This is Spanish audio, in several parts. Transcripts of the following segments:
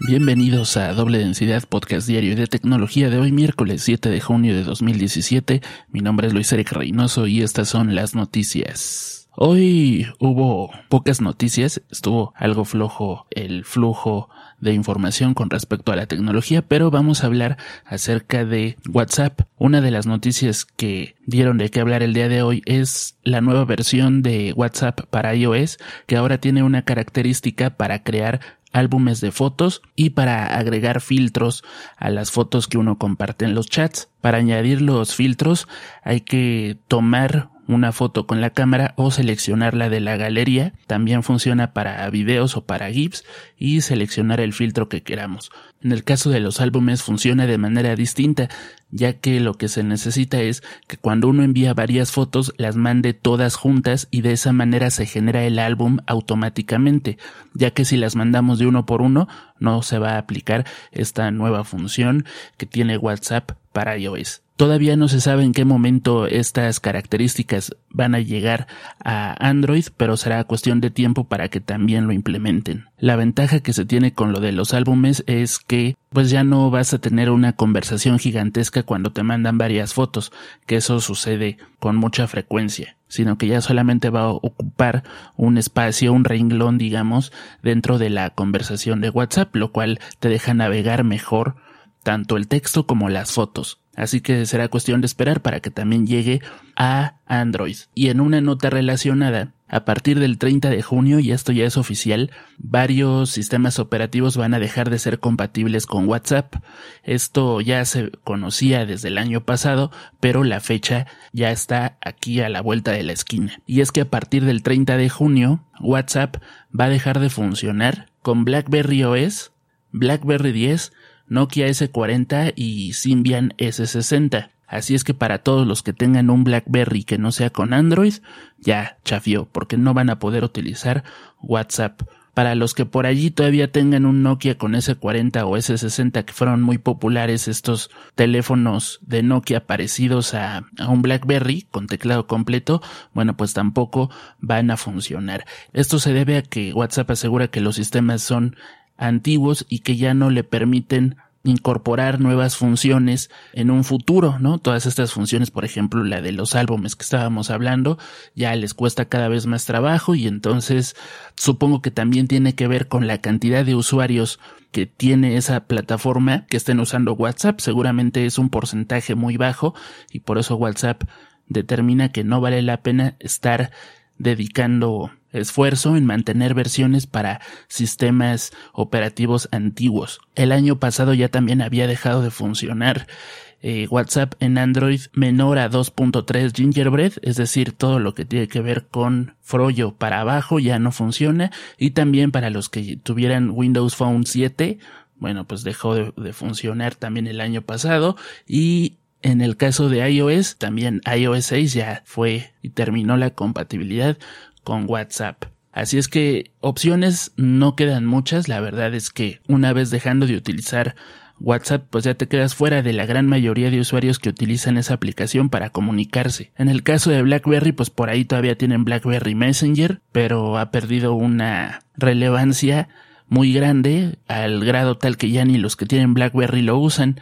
Bienvenidos a Doble Densidad, podcast diario de tecnología de hoy, miércoles 7 de junio de 2017. Mi nombre es Luis Eric Reynoso y estas son las noticias. Hoy hubo pocas noticias, estuvo algo flojo el flujo de información con respecto a la tecnología, pero vamos a hablar acerca de WhatsApp. Una de las noticias que dieron de qué hablar el día de hoy es la nueva versión de WhatsApp para iOS, que ahora tiene una característica para crear álbumes de fotos y para agregar filtros a las fotos que uno comparte en los chats. Para añadir los filtros hay que tomar una foto con la cámara o seleccionarla de la galería. También funciona para videos o para GIFs y seleccionar el filtro que queramos. En el caso de los álbumes funciona de manera distinta, ya que lo que se necesita es que cuando uno envía varias fotos las mande todas juntas y de esa manera se genera el álbum automáticamente, ya que si las mandamos de uno por uno no se va a aplicar esta nueva función que tiene WhatsApp para iOS. Todavía no se sabe en qué momento estas características van a llegar a Android, pero será cuestión de tiempo para que también lo implementen. La ventaja que se tiene con lo de los álbumes es que pues ya no vas a tener una conversación gigantesca cuando te mandan varias fotos, que eso sucede con mucha frecuencia, sino que ya solamente va a ocupar un espacio, un renglón, digamos, dentro de la conversación de WhatsApp, lo cual te deja navegar mejor tanto el texto como las fotos. Así que será cuestión de esperar para que también llegue a Android. Y en una nota relacionada, a partir del 30 de junio, y esto ya es oficial, varios sistemas operativos van a dejar de ser compatibles con WhatsApp. Esto ya se conocía desde el año pasado, pero la fecha ya está aquí a la vuelta de la esquina. Y es que a partir del 30 de junio, WhatsApp va a dejar de funcionar con BlackBerry OS, BlackBerry 10, Nokia S40 y Symbian S60. Así es que para todos los que tengan un BlackBerry que no sea con Android, ya chafió, porque no van a poder utilizar WhatsApp. Para los que por allí todavía tengan un Nokia con S40 o S60, que fueron muy populares estos teléfonos de Nokia parecidos a un BlackBerry con teclado completo, bueno, pues tampoco van a funcionar. Esto se debe a que WhatsApp asegura que los sistemas son antiguos y que ya no le permiten incorporar nuevas funciones en un futuro, ¿no? Todas estas funciones, por ejemplo, la de los álbumes que estábamos hablando, ya les cuesta cada vez más trabajo y entonces supongo que también tiene que ver con la cantidad de usuarios que tiene esa plataforma que estén usando WhatsApp. Seguramente es un porcentaje muy bajo y por eso WhatsApp determina que no vale la pena estar dedicando esfuerzo en mantener versiones para sistemas operativos antiguos. El año pasado ya también había dejado de funcionar WhatsApp en Android menor a 2.3 Gingerbread, es decir, todo lo que tiene que ver con Froyo para abajo ya no funciona, y también para los que tuvieran Windows Phone 7, bueno, pues dejó de funcionar también el año pasado. Y en el caso de iOS, también iOS 6 ya fue y terminó la compatibilidad con WhatsApp. Así es que opciones no quedan muchas. La verdad es que una vez dejando de utilizar WhatsApp, pues ya te quedas fuera de la gran mayoría de usuarios que utilizan esa aplicación para comunicarse. En el caso de BlackBerry, pues por ahí todavía tienen BlackBerry Messenger, pero ha perdido una relevancia muy grande al grado tal que ya ni los que tienen BlackBerry lo usan.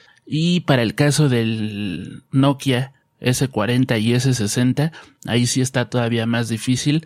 Y para el caso del Nokia S40 y S60, ahí sí está todavía más difícil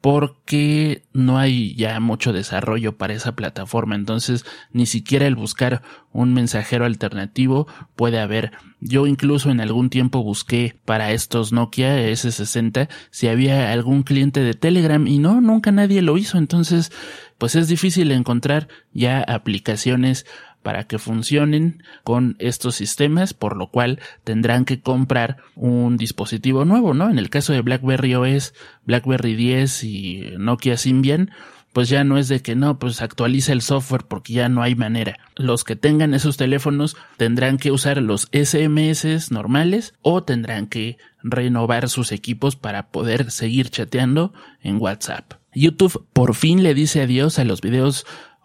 porque no hay ya mucho desarrollo para esa plataforma, entonces ni siquiera el buscar un mensajero alternativo puede haber. Yo incluso en algún tiempo busqué para estos Nokia S60 si había algún cliente de Telegram y no, nunca nadie lo hizo, entonces pues es difícil encontrar ya aplicaciones para que funcionen con estos sistemas, por lo cual tendrán que comprar un dispositivo nuevo, ¿no? En el caso de BlackBerry OS, BlackBerry 10 y Nokia Symbian, pues ya no es de que no, pues actualiza el software porque ya no hay manera. Los que tengan esos teléfonos tendrán que usar los SMS normales o tendrán que renovar sus equipos para poder seguir chateando en WhatsApp. YouTube por fin le dice adiós a los videos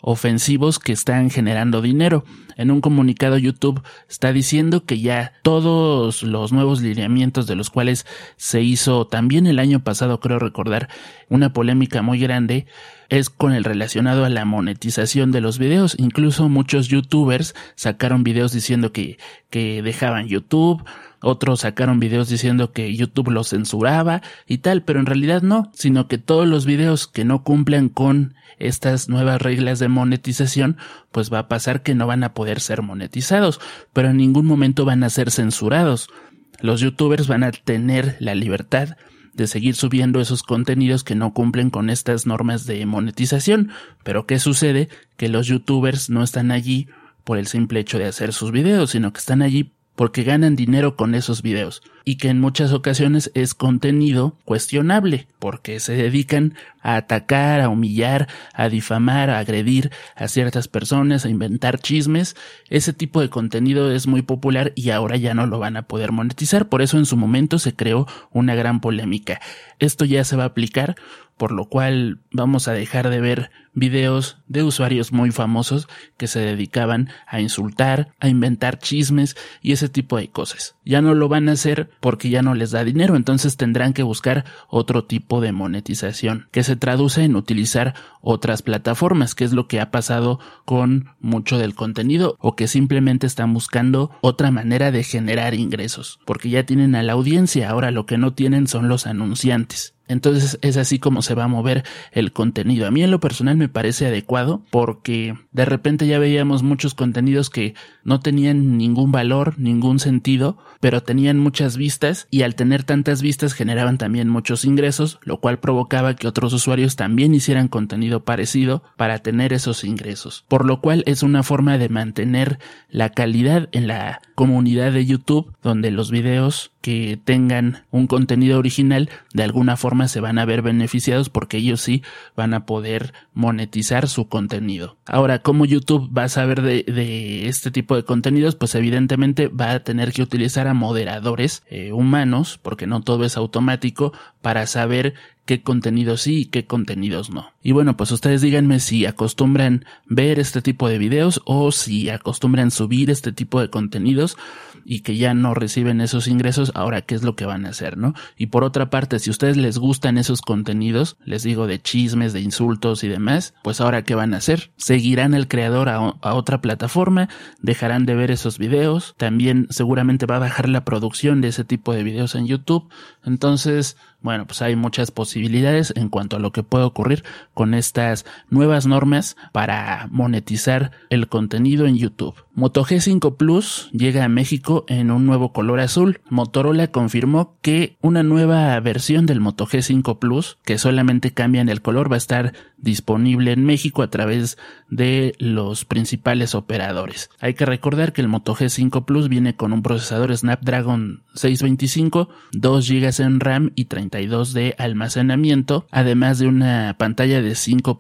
ofensivos que están generando dinero. En un comunicado YouTube está diciendo que ya todos los nuevos lineamientos de los cuales se hizo también el año pasado, creo recordar, una polémica muy grande, es con el relacionado a la monetización de los videos. Incluso muchos youtubers sacaron videos diciendo que dejaban YouTube, otros sacaron videos diciendo que YouTube los censuraba y tal, pero en realidad no, sino que todos los videos que no cumplan con estas nuevas reglas de monetización, pues va a pasar que no van a poder ser monetizados, pero en ningún momento van a ser censurados. Los youtubers van a tener la libertad de seguir subiendo esos contenidos que no cumplen con estas normas de monetización. Pero ¿qué sucede? Que los youtubers no están allí por el simple hecho de hacer sus videos, sino que están allí porque ganan dinero con esos videos, y que en muchas ocasiones es contenido cuestionable, porque se dedican a atacar, a humillar, a difamar, a agredir a ciertas personas, a inventar chismes. Ese tipo de contenido es muy popular y ahora ya no lo van a poder monetizar, por eso en su momento se creó una gran polémica. Esto ya se va a aplicar, por lo cual vamos a dejar de ver videos de usuarios muy famosos que se dedicaban a insultar, a inventar chismes y ese tipo de cosas. Ya no lo van a hacer porque ya no les da dinero, entonces tendrán que buscar otro tipo de monetización, que se traduce en utilizar otras plataformas, que es lo que ha pasado con mucho del contenido, o que simplemente están buscando otra manera de generar ingresos, porque ya tienen a la audiencia, ahora lo que no tienen son los anunciantes. Entonces es así como se va a mover el contenido. A mí en lo personal me parece adecuado porque de repente ya veíamos muchos contenidos que no tenían ningún valor, ningún sentido, pero tenían muchas vistas, y al tener tantas vistas generaban también muchos ingresos, lo cual provocaba que otros usuarios también hicieran contenido parecido para tener esos ingresos. Por lo cual es una forma de mantener la calidad en la comunidad de YouTube, donde los videos que tengan un contenido original de alguna forma se van a ver beneficiados porque ellos sí van a poder monetizar su contenido. Ahora, ¿cómo YouTube va a saber de este tipo de contenidos? Pues evidentemente va a tener que utilizar a moderadores humanos, porque no todo es automático, para saber qué contenidos sí y qué contenidos no. Y bueno, pues ustedes díganme si acostumbran ver este tipo de videos o si acostumbran subir este tipo de contenidos y que ya no reciben esos ingresos, ahora qué es lo que van a hacer, ¿no? Y por otra parte, si a ustedes les gustan esos contenidos, les digo, de chismes, de insultos y demás, pues ahora qué van a hacer. ¿Seguirán al creador a otra plataforma? ¿Dejarán de ver esos videos? También seguramente va a bajar la producción de ese tipo de videos en YouTube. Entonces, bueno, pues hay muchas posibilidades en cuanto a lo que puede ocurrir con estas nuevas normas para monetizar el contenido en YouTube. Moto G5 Plus llega a México en un nuevo color azul. Motorola confirmó que una nueva versión del Moto G5 Plus, que solamente cambian el color, va a estar disponible en México a través de los principales operadores. Hay que recordar que el Moto G5 Plus viene con un procesador Snapdragon 625, 2 GB en RAM y 32 de almacenamiento, además de una pantalla de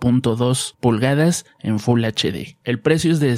5.2 pulgadas en Full HD. El precio es de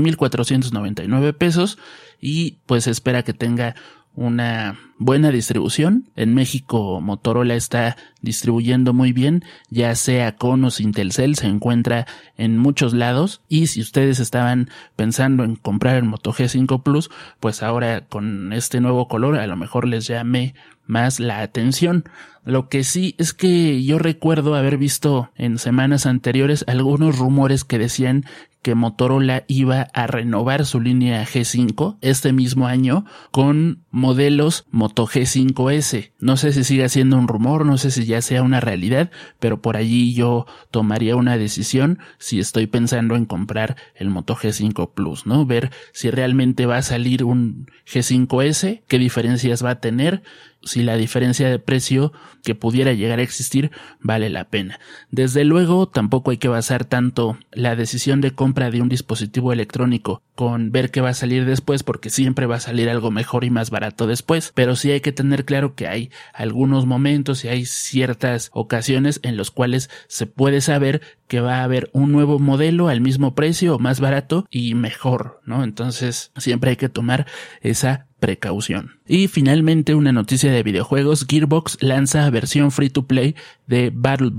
6,499 pesos y pues se espera que tenga una buena distribución. En México Motorola está distribuyendo muy bien, ya sea con o sin Telcel, se encuentra en muchos lados, y si ustedes estaban pensando en comprar el Moto G5 Plus, pues ahora con este nuevo color a lo mejor les llame más la atención. Lo que sí es que yo recuerdo haber visto en semanas anteriores algunos rumores que decían que Motorola iba a renovar su línea G5 este mismo año con modelos Moto G5S. No sé si siga siendo un rumor, no sé si ya sea una realidad, pero por allí yo tomaría una decisión si estoy pensando en comprar el Moto G5 Plus, ¿no? Ver si realmente va a salir un G5S, qué diferencias va a tener, si la diferencia de precio que pudiera llegar a existir vale la pena. Desde luego, tampoco hay que basar tanto la decisión de compra de un dispositivo electrónico con ver qué va a salir después, porque siempre va a salir algo mejor y más barato después, pero sí hay que tener claro que hay algunos momentos y hay ciertas ocasiones en los cuales se puede saber que va a haber un nuevo modelo al mismo precio o más barato y mejor, ¿no? Entonces siempre hay que tomar esa precaución. Y finalmente una noticia de videojuegos: Gearbox lanza versión free to play de Battleborn.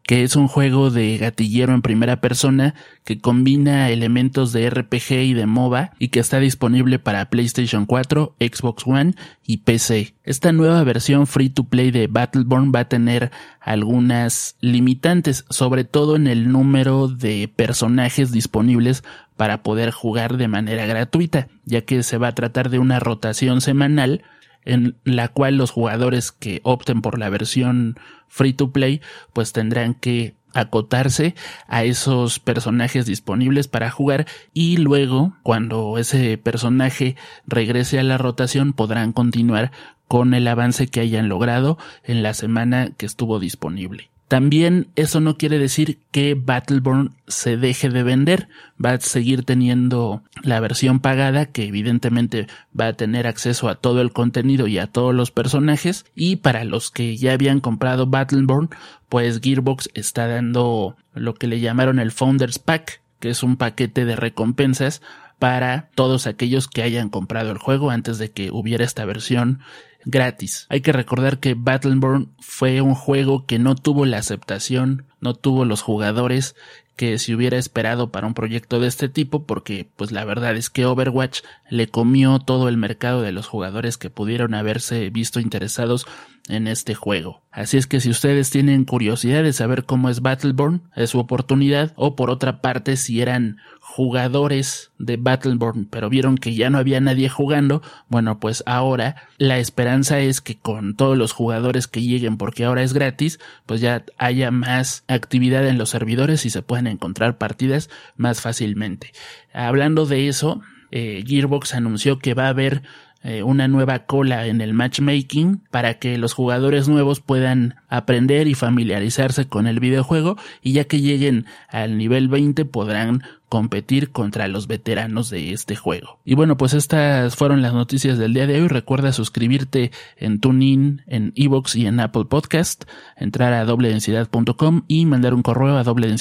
que es un juego de gatillero en primera persona que combina elementos de RPG y de MOBA y que está disponible para PlayStation 4, Xbox One y PC. Esta nueva versión free to play de Battleborn va a tener algunas limitantes, sobre todo en el número de personajes disponibles para poder jugar de manera gratuita, ya que se va a tratar de una rotación semanal en la cual los jugadores que opten por la versión free to play pues tendrán que acotarse a esos personajes disponibles para jugar, y luego cuando ese personaje regrese a la rotación podrán continuar con el avance que hayan logrado en la semana que estuvo disponible. También eso no quiere decir que Battleborn se deje de vender, va a seguir teniendo la versión pagada, que evidentemente va a tener acceso a todo el contenido y a todos los personajes, y para los que ya habían comprado Battleborn, pues Gearbox está dando lo que le llamaron el Founders Pack, que es un paquete de recompensas para todos aquellos que hayan comprado el juego antes de que hubiera esta versión gratis. Hay que recordar que Battleborn fue un juego que no tuvo la aceptación, no tuvo los jugadores que se hubiera esperado para un proyecto de este tipo, porque pues la verdad es que Overwatch le comió todo el mercado de los jugadores que pudieron haberse visto interesados en este juego. Así es que si ustedes tienen curiosidad de saber cómo es Battleborn, es su oportunidad, o por otra parte si eran jugadores de Battleborn pero vieron que ya no había nadie jugando, bueno pues ahora la esperanza es que con todos los jugadores que lleguen, porque ahora es gratis, pues ya haya más actividad en los servidores y se puedan encontrar partidas más fácilmente. Hablando de eso, Gearbox anunció que va a haber una nueva cola en el matchmaking para que los jugadores nuevos puedan aprender y familiarizarse con el videojuego, y ya que lleguen al nivel 20 podrán competir contra los veteranos de este juego. Y bueno, pues estas fueron las noticias del día de hoy. Recuerda suscribirte en TuneIn, en iVoox y en Apple Podcast, entrar a dobledensidad.com y mandar un correo a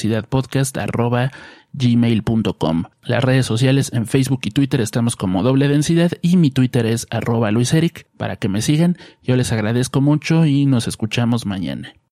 dobledensidadpodcast@gmail.com. Las redes sociales en Facebook y Twitter estamos como Doble Densidad y mi Twitter es @LuisEric para que me sigan. Yo les agradezco mucho y nos escuchamos mañana.